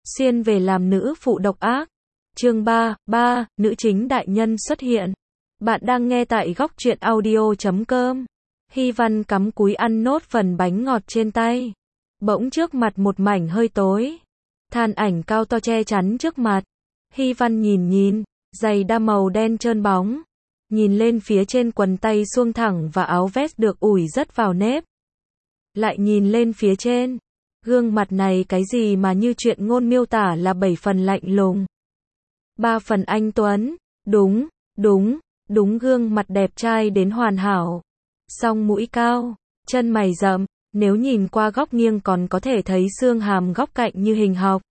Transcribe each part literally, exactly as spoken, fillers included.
Xuyên về làm nữ phụ độc ác. Chương ba, ba, nữ chính đại nhân xuất hiện. Bạn đang nghe tại góc truyện audio chấm com. Hy Văn cắm cúi ăn nốt phần bánh ngọt trên tay. Bỗng trước mặt một mảnh hơi tối. Than ảnh cao to che chắn trước mặt. Hy Văn nhìn nhìn, giày da màu đen trơn bóng. Nhìn lên phía trên quần tay suông thẳng và áo vest được ủi rất vào nếp. Lại nhìn lên phía trên. Gương mặt này cái gì mà như chuyện ngôn miêu tả là bảy phần lạnh lùng. Ba phần anh tuấn, đúng, đúng, đúng gương mặt đẹp trai đến hoàn hảo. Song mũi cao, chân mày rậm, nếu nhìn qua góc nghiêng còn có thể thấy xương hàm góc cạnh như hình học.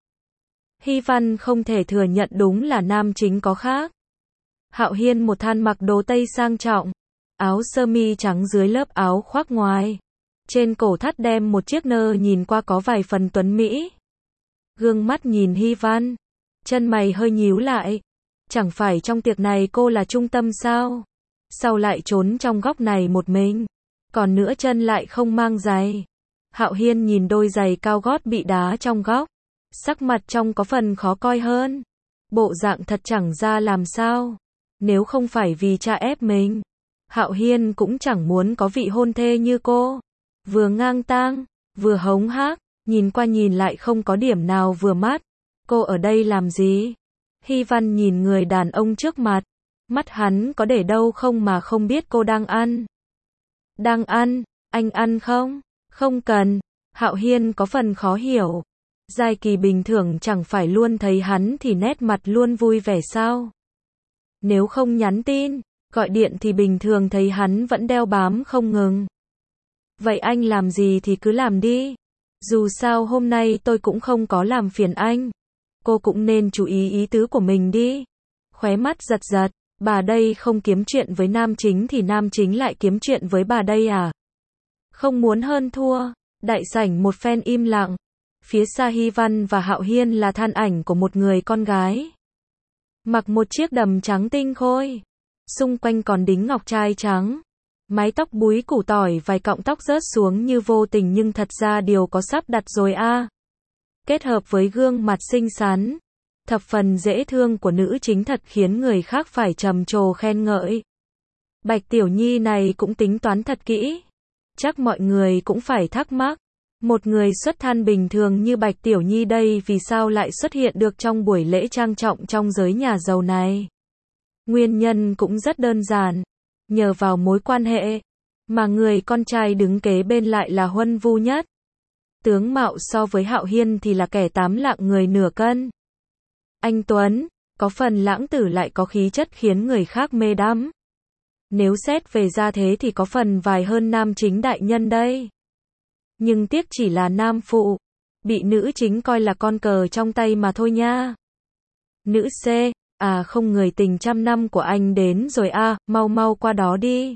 Hy Văn không thể thừa nhận đúng là nam chính có khác. Hạo Hiên một than mặc đồ tây sang trọng, áo sơ mi trắng dưới lớp áo khoác ngoài. Trên cổ thắt đem một chiếc nơ nhìn qua có vài phần tuấn mỹ. Gương mắt nhìn Hy Văn, chân mày hơi nhíu lại. Chẳng phải trong tiệc này cô là trung tâm sao? Sao lại trốn trong góc này một mình? Còn nữa chân lại không mang giày. Hạo Hiên nhìn đôi giày cao gót bị đá trong góc. Sắc mặt trông có phần khó coi hơn. Bộ dạng thật chẳng ra làm sao. Nếu không phải vì cha ép mình, Hạo Hiên cũng chẳng muốn có vị hôn thê như cô. Vừa ngang tang, vừa hống hác, nhìn qua nhìn lại không có điểm nào vừa mắt. Cô ở đây làm gì? Hy Văn nhìn người đàn ông trước mặt. Mắt hắn có để đâu không mà không biết cô đang ăn. Đang ăn, anh ăn không? Không cần. Hạo Hiên có phần khó hiểu. Giai Kỳ bình thường chẳng phải luôn thấy hắn thì nét mặt luôn vui vẻ sao? Nếu không nhắn tin, gọi điện thì bình thường thấy hắn vẫn đeo bám không ngừng. Vậy anh làm gì thì cứ làm đi. Dù sao hôm nay tôi cũng không có làm phiền anh. Cô cũng nên chú ý ý tứ của mình đi. Khóe mắt giật giật, bà đây không kiếm chuyện với nam chính thì nam chính lại kiếm chuyện với bà đây à? Không muốn hơn thua. Đại sảnh một phen im lặng. Phía xa Hy Văn và Hạo Hiên là than ảnh của một người con gái. Mặc một chiếc đầm trắng tinh khôi. Xung quanh còn đính ngọc trai trắng. Mái tóc búi củ tỏi vài cọng tóc rớt xuống như vô tình nhưng thật ra điều có sắp đặt rồi a. À. Kết hợp với gương mặt xinh xắn, thập phần dễ thương của nữ chính thật khiến người khác phải trầm trồ khen ngợi. Bạch Tiểu Nhi này cũng tính toán thật kỹ. Chắc mọi người cũng phải thắc mắc. Một người xuất thân bình thường như Bạch Tiểu Nhi đây vì sao lại xuất hiện được trong buổi lễ trang trọng trong giới nhà giàu này? Nguyên nhân cũng rất đơn giản. Nhờ vào mối quan hệ, mà người con trai đứng kế bên lại là Huân Vu Nhất. Tướng mạo so với Hạo Hiên thì là kẻ tám lạng người nửa cân. Anh Tuấn, có phần lãng tử lại có khí chất khiến người khác mê đắm. Nếu xét về gia thế thì có phần vài hơn nam chính đại nhân đây. Nhưng tiếc chỉ là nam phụ, bị nữ chính coi là con cờ trong tay mà thôi nha. Nữ C, à không người tình trăm năm của anh đến rồi a, à, mau mau qua đó đi.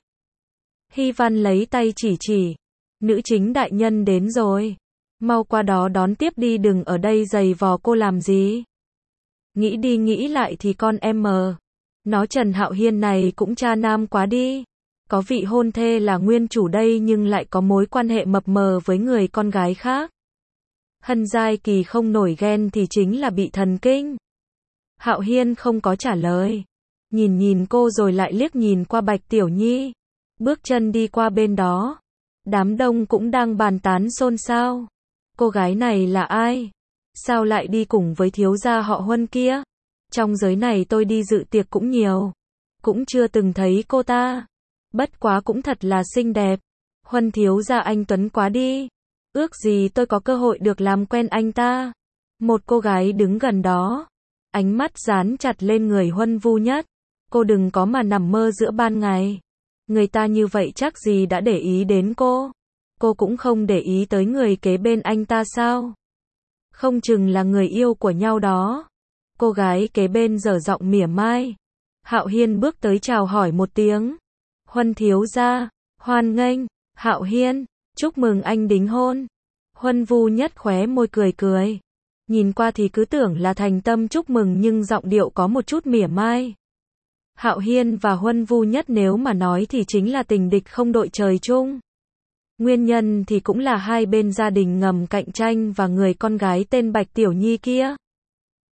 Hy Văn lấy tay chỉ chỉ. Nữ chính đại nhân đến rồi. Mau qua đó đón tiếp đi đừng ở đây giày vò cô làm gì. Nghĩ đi nghĩ lại thì con em mờ. Nó Trần Hạo Hiên này cũng cha nam quá đi. Có vị hôn thê là nguyên chủ đây nhưng lại có mối quan hệ mập mờ với người con gái khác. Hân Giai Kỳ không nổi ghen thì chính là bị thần kinh. Hạo Hiên không có trả lời. Nhìn nhìn cô rồi lại liếc nhìn qua Bạch Tiểu Nhi. Bước chân đi qua bên đó. Đám đông cũng đang bàn tán xôn xao. Cô gái này là ai? Sao lại đi cùng với thiếu gia họ Huân kia? Trong giới này tôi đi dự tiệc cũng nhiều. Cũng chưa từng thấy cô ta. Bất quá cũng thật là xinh đẹp. Huân thiếu gia anh Tuấn quá đi. Ước gì tôi có cơ hội được làm quen anh ta. Một cô gái đứng gần đó. Ánh mắt dán chặt lên người Huân Vu Nhất. Cô đừng có mà nằm mơ giữa ban ngày. Người ta như vậy chắc gì đã để ý đến cô. Cô cũng không để ý tới người kế bên anh ta sao? Không chừng là người yêu của nhau đó. Cô gái kế bên dở giọng mỉa mai. Hạo Hiên bước tới chào hỏi một tiếng. Huân thiếu gia, hoan nghênh. Hạo Hiên, chúc mừng anh đính hôn. Huân Vu Nhất khóe môi cười cười. Nhìn qua thì cứ tưởng là thành tâm chúc mừng nhưng giọng điệu có một chút mỉa mai. Hạo Hiên và Huân Vu Nhất nếu mà nói thì chính là tình địch không đội trời chung. Nguyên nhân thì cũng là hai bên gia đình ngầm cạnh tranh và người con gái tên Bạch Tiểu Nhi kia.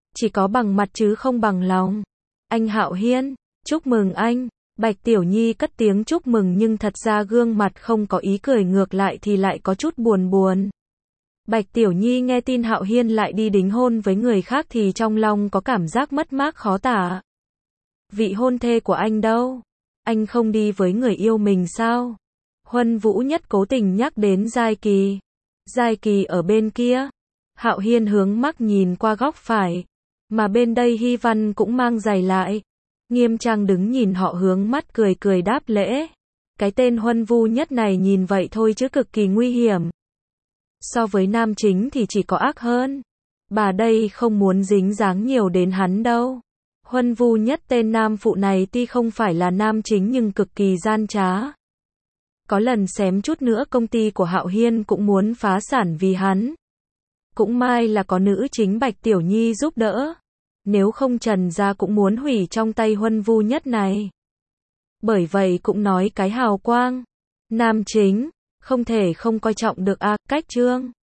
chỉ có bằng mặt chứ không bằng lòng. Anh Hạo Hiên, chúc mừng anh. Bạch Tiểu Nhi cất tiếng chúc mừng nhưng thật ra gương mặt không có ý cười, ngược lại thì lại có chút buồn buồn. Bạch Tiểu Nhi nghe tin Hạo Hiên lại đi đính hôn với người khác thì trong lòng có cảm giác mất mát khó tả. Vị hôn thê của anh đâu? Anh không đi với người yêu mình sao? Huân Vũ Nhất cố tình nhắc đến Giai Kỳ. Giai Kỳ ở bên kia. Hạo Hiên hướng mắt nhìn qua góc phải. Mà bên đây Hy Văn cũng mang giày lại. Nghiêm trang đứng nhìn họ, hướng mắt cười cười đáp lễ. Cái tên Huân Vũ Nhất này nhìn vậy thôi chứ cực kỳ nguy hiểm. So với nam chính thì chỉ có ác hơn. Bà đây không muốn dính dáng nhiều đến hắn đâu. Huân Vũ Nhất tên nam phụ này tuy không phải là nam chính nhưng cực kỳ gian trá. Có lần xém chút nữa công ty của Hạo Hiên cũng muốn phá sản vì hắn. Cũng may là có nữ chính Bạch Tiểu Nhi giúp đỡ. Nếu không Trần gia cũng muốn hủy trong tay Huân Vũ Nhất này. Bởi vậy cũng nói cái hào quang. Nam chính, không thể không coi trọng được a, cách chương.